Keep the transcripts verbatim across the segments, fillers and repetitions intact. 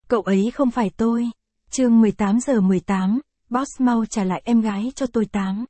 Cậu ấy không phải tôi. Chương mười tám giờ mười tám, boss mau trả lại em gái cho tôi tám.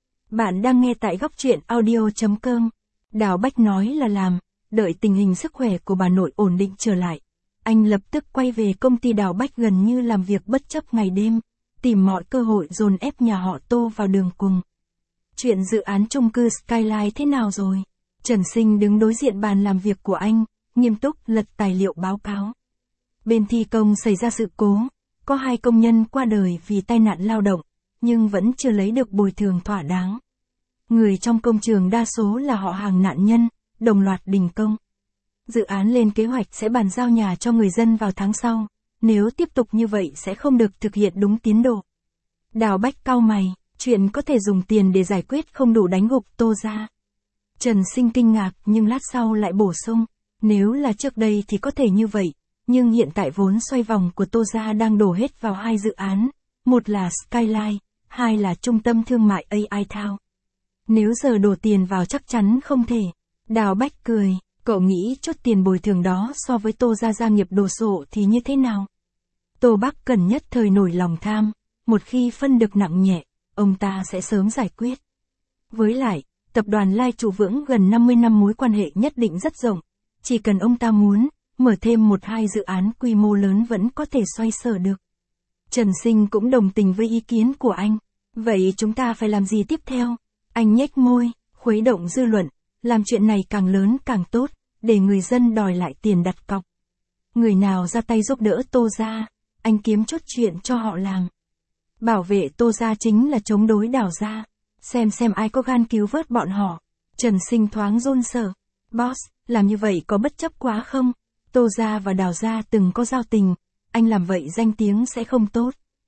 Bạn đang nghe tại góc truyện audio chấm com. Đào Bách nói là làm, đợi tình hình sức khỏe của bà nội ổn định trở lại. Anh lập tức quay về công ty. Đào Bách gần như làm việc bất chấp ngày đêm, tìm mọi cơ hội dồn ép nhà họ Tô vào đường cùng. Chuyện dự án chung cư Skyline thế nào rồi? Trần Sinh đứng đối diện bàn làm việc của anh, nghiêm túc lật tài liệu báo cáo. Bên thi công xảy ra sự cố, có hai công nhân qua đời vì tai nạn lao động, nhưng vẫn chưa lấy được bồi thường thỏa đáng. Người trong công trường đa số là họ hàng nạn nhân, đồng loạt đình công. Dự án lên kế hoạch sẽ bàn giao nhà cho người dân vào tháng sau, nếu tiếp tục như vậy sẽ không được thực hiện đúng tiến độ. Đào Bách cau mày, chuyện có thể dùng tiền để giải quyết không đủ đánh gục Tô gia. Trần Sinh kinh ngạc nhưng lát sau lại bổ sung, nếu là trước đây thì có thể như vậy, nhưng hiện tại vốn xoay vòng của Tô gia đang đổ hết vào hai dự án, một là Skyline, hai là trung tâm thương mại a i Town. Nếu giờ đổ tiền vào chắc chắn không thể. Đào Bách cười, cậu nghĩ chốt tiền bồi thường đó so với Tô gia gia nghiệp đồ sộ thì như thế nào? Tô Bắc Cần nhất thời nổi lòng tham, một khi phân được nặng nhẹ, ông ta sẽ sớm giải quyết. Với lại, tập đoàn Lai trụ vững gần năm mươi năm mối quan hệ nhất định rất rộng, chỉ cần ông ta muốn, mở thêm một hai dự án quy mô lớn vẫn có thể xoay sở được. Trần Sinh cũng đồng tình với ý kiến của anh. Vậy chúng ta phải làm gì tiếp theo? Anh nhếch môi, khuấy động dư luận, làm chuyện này càng lớn càng tốt, để người dân đòi lại tiền đặt cọc. Người nào ra tay giúp đỡ Tô gia, anh kiếm chốt chuyện cho họ làm. Bảo vệ Tô gia chính là chống đối Đào gia, xem xem ai có gan cứu vớt bọn họ. Trần Sinh thoáng run sợ. Boss, làm như vậy có bất chấp quá không? Tô gia và Đào gia từng có giao tình, anh làm vậy danh tiếng sẽ không tốt.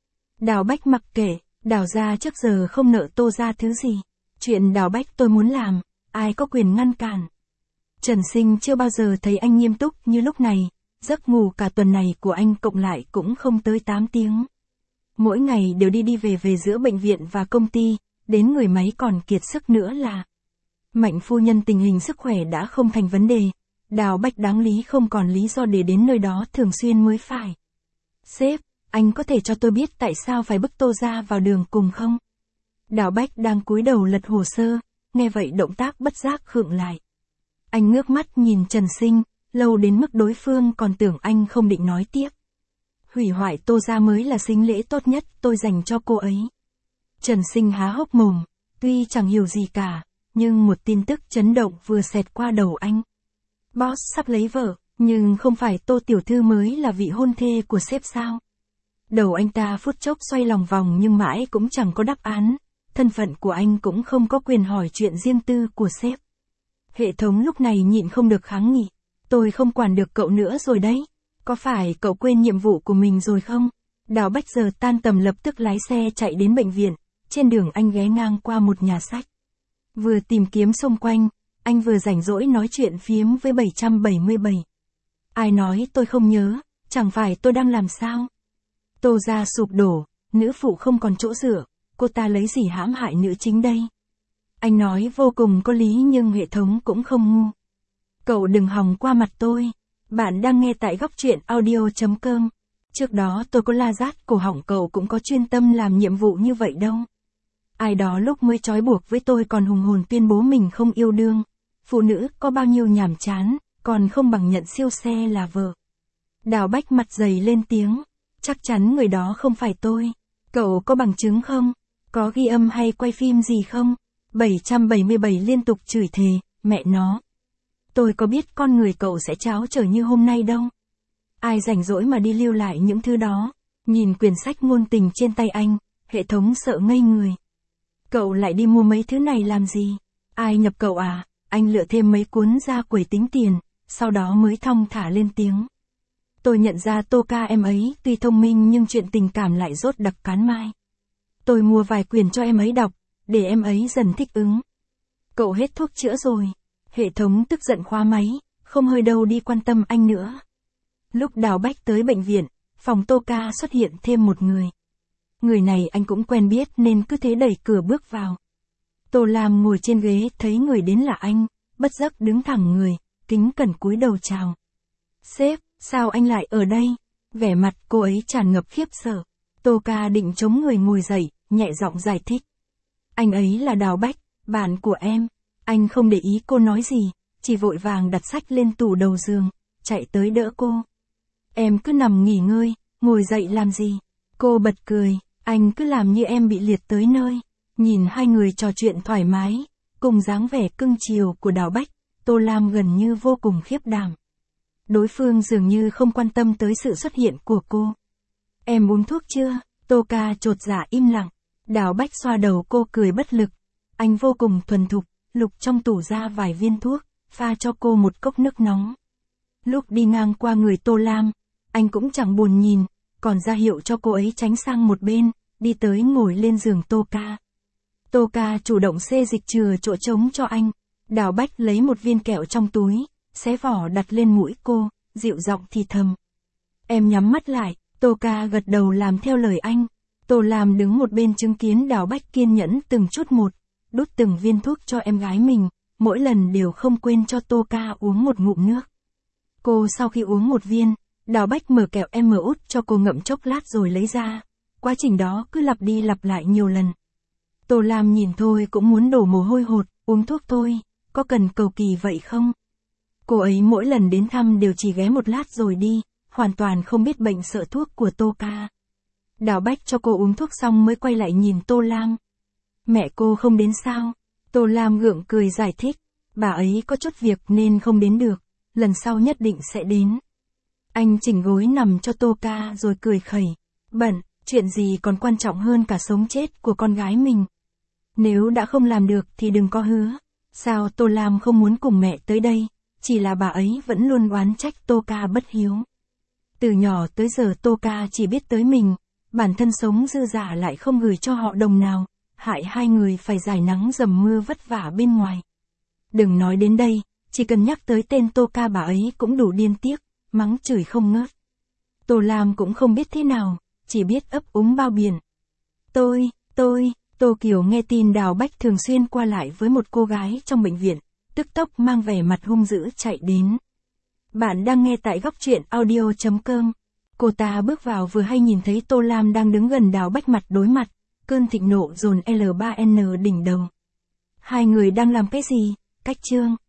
Đào Bách mặc kệ, Đào gia trước giờ không nợ Tô gia thứ gì. Chuyện Đào Bách tôi muốn làm, ai có quyền ngăn cản. Trần Sinh chưa bao giờ thấy anh nghiêm túc như lúc này, giấc ngủ cả tuần này của anh cộng lại cũng không tới tám tiếng. Mỗi ngày đều đi đi về về giữa bệnh viện và công ty, đến người máy còn kiệt sức nữa là. Mạnh phu nhân tình hình sức khỏe đã không thành vấn đề, Đào Bách đáng lý không còn lý do để đến nơi đó thường xuyên mới phải. Sếp, anh có thể cho tôi biết tại sao phải bức Tô gia vào đường cùng không? Đào Bách đang cúi đầu lật hồ sơ, nghe vậy động tác bất giác khựng lại. Anh ngước mắt nhìn Trần Sinh, lâu đến mức đối phương còn tưởng anh không định nói tiếp. Hủy hoại Tô gia mới là sính lễ tốt nhất tôi dành cho cô ấy. Trần Sinh há hốc mồm, tuy chẳng hiểu gì cả, nhưng một tin tức chấn động vừa xẹt qua đầu anh. Boss sắp lấy vợ, nhưng không phải Tô tiểu thư mới là vị hôn thê của sếp sao? Đầu anh ta phút chốc xoay lòng vòng nhưng mãi cũng chẳng có đáp án, thân phận của anh cũng không có quyền hỏi chuyện riêng tư của sếp. Hệ thống lúc này nhịn không được kháng nghị, tôi không quản được cậu nữa rồi đấy, có phải cậu quên nhiệm vụ của mình rồi không? Đào Bách giờ tan tầm lập tức lái xe chạy đến bệnh viện, trên đường anh ghé ngang qua một nhà sách. Vừa tìm kiếm xung quanh, anh vừa rảnh rỗi nói chuyện phiếm với bảy trăm bảy mươi bảy. Ai nói tôi không nhớ, chẳng phải tôi đang làm sao? Tô gia sụp đổ, nữ phụ không còn chỗ dựa, cô ta lấy gì hãm hại nữ chính đây? Anh nói vô cùng có lý nhưng hệ thống cũng không ngu. Cậu đừng hòng qua mặt tôi. Bạn đang nghe tại góc truyện audio chấm com. Trước đó tôi có la rát cổ họng cậu cũng có chuyên tâm làm nhiệm vụ như vậy đâu. Ai đó lúc mới trói buộc với tôi còn hùng hồn tuyên bố mình không yêu đương. Phụ nữ có bao nhiêu nhàm chán, còn không bằng nhận siêu xe là vợ. Đào Bách mặt dày lên tiếng. Chắc chắn người đó không phải tôi. Cậu có bằng chứng không? Có ghi âm hay quay phim gì không? bảy trăm bảy mươi bảy liên tục chửi thề, mẹ nó. Tôi có biết con người cậu sẽ tráo trở như hôm nay đâu. Ai rảnh rỗi mà đi lưu lại những thứ đó. Nhìn quyển sách ngôn tình trên tay anh, hệ thống sợ ngây người. Cậu lại đi mua mấy thứ này làm gì? Ai nhập cậu à? Anh lựa thêm mấy cuốn ra quầy tính tiền, sau đó mới thong thả lên tiếng. Tôi nhận ra Tô ca em ấy tuy thông minh nhưng chuyện tình cảm lại rốt đặc cán mai. Tôi mua vài quyển cho em ấy đọc, để em ấy dần thích ứng. Cậu hết thuốc chữa rồi. Hệ thống tức giận khóa máy, không hơi đâu đi quan tâm anh nữa. Lúc Đào Bách tới bệnh viện, phòng Tô ca xuất hiện thêm một người. Người này anh cũng quen biết nên cứ thế đẩy cửa bước vào. Tô Lam ngồi trên ghế thấy người đến là anh, bất giác đứng thẳng người, kính cẩn cúi đầu chào. Sếp, sao anh lại ở đây? Vẻ mặt cô ấy tràn ngập khiếp sợ. Tô Ca định chống người ngồi dậy, nhẹ giọng giải thích. Anh ấy là Đào Bách, bạn của em. Anh không để ý cô nói gì, chỉ vội vàng đặt sách lên tủ đầu giường, chạy tới đỡ cô. Em cứ nằm nghỉ ngơi, ngồi dậy làm gì? Cô bật cười, anh cứ làm như em bị liệt tới nơi. Nhìn hai người trò chuyện thoải mái, cùng dáng vẻ cưng chiều của Đào Bách, Tô Lam gần như vô cùng khiếp đảm. Đối phương dường như không quan tâm tới sự xuất hiện của cô. Em uống thuốc chưa? Tô Ca chột dạ im lặng. Đào Bách xoa đầu cô cười bất lực. Anh vô cùng thuần thục, lục trong tủ ra vài viên thuốc, pha cho cô một cốc nước nóng. Lúc đi ngang qua người Tô Lam, anh cũng chẳng buồn nhìn, còn ra hiệu cho cô ấy tránh sang một bên, đi tới ngồi lên giường Tô Ca. Tô Ca chủ động xê dịch chừa chỗ trống cho anh. Đào Bách lấy một viên kẹo trong túi, xé vỏ đặt lên mũi cô, dịu giọng thì thầm. Em nhắm mắt lại. Tô Ca gật đầu làm theo lời anh. Tô Lam đứng một bên chứng kiến Đào Bách kiên nhẫn từng chút một, đút từng viên thuốc cho em gái mình, mỗi lần đều không quên cho Tô Ca uống một ngụm nước. Cô sau khi uống một viên, Đào Bách mở kẹo em út cho cô ngậm chốc lát rồi lấy ra. Quá trình đó cứ lặp đi lặp lại nhiều lần. Tô Lam nhìn thôi cũng muốn đổ mồ hôi hột, uống thuốc thôi, có cần cầu kỳ vậy không? Cô ấy mỗi lần đến thăm đều chỉ ghé một lát rồi đi, hoàn toàn không biết bệnh sợ thuốc của Tô Ca. Đào Bách cho cô uống thuốc xong mới quay lại nhìn Tô Lam. Mẹ cô không đến sao? Tô Lam gượng cười giải thích. Bà ấy có chút việc nên không đến được, lần sau nhất định sẽ đến. Anh chỉnh gối nằm cho Tô Ca rồi cười khẩy. Bận, chuyện gì còn quan trọng hơn cả sống chết của con gái mình. Nếu đã không làm được thì đừng có hứa. Sao Tô Lam không muốn cùng mẹ tới đây? Chỉ là bà ấy vẫn luôn oán trách Tô Ca bất hiếu. Từ nhỏ tới giờ Tô Ca chỉ biết tới mình, bản thân sống dư dả lại không gửi cho họ đồng nào, hại hai người phải dài nắng dầm mưa vất vả bên ngoài. Đừng nói đến đây, chỉ cần nhắc tới tên Tô Ca bà ấy cũng đủ điên tiếc, mắng chửi không ngớt. Tô Lam cũng không biết thế nào, chỉ biết ấp úng bao biện. Tôi, tôi, Tô Kiều nghe tin Đào Bách thường xuyên qua lại với một cô gái trong bệnh viện, tức tốc mang vẻ mặt hung dữ chạy đến. Bạn đang nghe tại góc truyện audio chấm com. Cô ta bước vào vừa hay nhìn thấy Tô Lam đang đứng gần Đào Bách mặt đối mặt, cơn thịnh nộ dồn L ba N đỉnh đầu. Hai người đang làm cái gì? Cách chương.